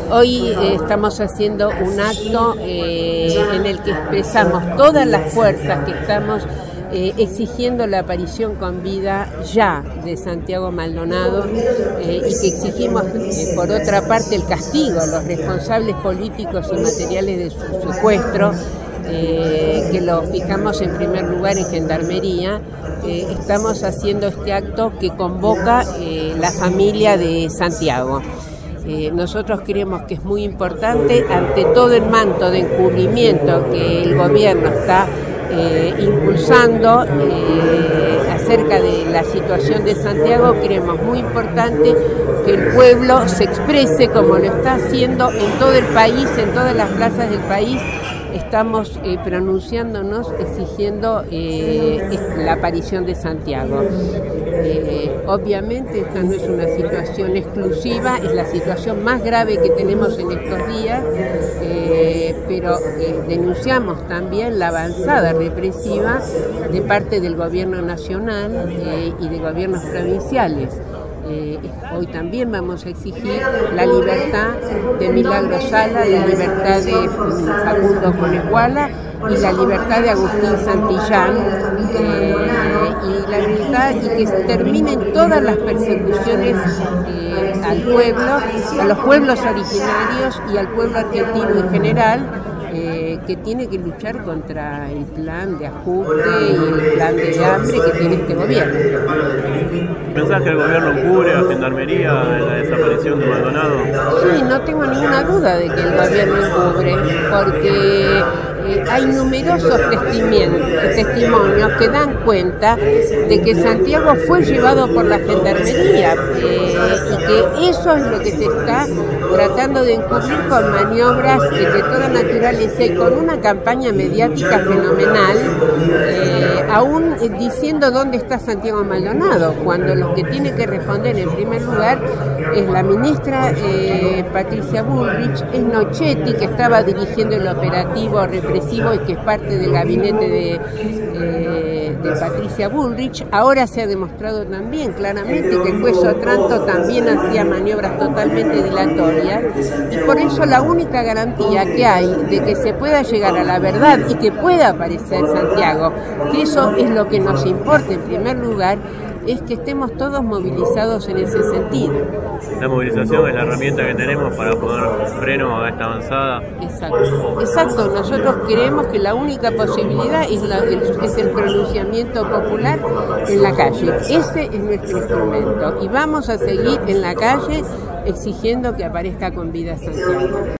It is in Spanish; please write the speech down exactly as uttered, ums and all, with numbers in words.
Hoy eh, estamos haciendo un acto eh, en el que expresamos todas las fuerzas que estamos eh, exigiendo la aparición con vida ya de Santiago Maldonado eh, y que exigimos eh, por otra parte el castigo a los responsables políticos y materiales de su secuestro, eh, que lo fijamos en primer lugar en Gendarmería. Eh, estamos haciendo este acto que convoca eh, la familia de Santiago. Eh, nosotros creemos que es muy importante, ante todo el manto de encubrimiento que el gobierno está eh, impulsando eh, acerca de la situación de Santiago, creemos muy importante que el pueblo se exprese como lo está haciendo en todo el país, en todas las plazas del país. Estamos eh, pronunciándonos, exigiendo eh, la aparición de Santiago. Eh, obviamente esta no es una situación exclusiva, es la situación más grave que tenemos en estos días, eh, pero eh, denunciamos también la avanzada represiva de parte del gobierno nacional eh, y de gobiernos provinciales. Eh, hoy también vamos a exigir la libertad de Milagro Sala, la libertad de Facundo Conecuala y la libertad de Agustín Santillán, eh, y la libertad y que terminen todas las persecuciones eh, al pueblo, a los pueblos originarios y al pueblo argentino en general, Eh, que tiene que luchar contra el plan de ajuste y el plan de hambre que tiene este gobierno. ¿Pensás que el gobierno encubre a Gendarmería en la desaparición de Maldonado? Sí, no tengo ninguna duda de que el gobierno encubre, porque eh, hay numerosos testimonios que dan cuenta de que Santiago fue llevado por la Gendarmería eh, y que eso es lo que se está tratando de encubrir con maniobras de, de toda naturaleza y con una campaña mediática fenomenal, eh, aún diciendo dónde está Santiago Maldonado, cuando los que tiene que responder en primer lugar es la ministra eh, Patricia Bullrich, es Nochetti, que estaba dirigiendo el operativo represivo y que es parte del gabinete de, eh, de Patricia Bullrich. Ahora se ha demostrado también claramente que el juez Otranto también hacía maniobras totalmente dilatorias, y por eso la única garantía que hay de que se pueda llegar a la verdad y que pueda aparecer Santiago, que eso es lo que nos importa en primer lugar, es que estemos todos movilizados en ese sentido. La movilización es la herramienta que tenemos para poner freno a esta avanzada. Exacto, exacto. Nosotros creemos que la única posibilidad es, la, es el pronunciamiento popular en la calle. Ese es nuestro instrumento y vamos a seguir en la calle exigiendo que aparezca con vida Santiago.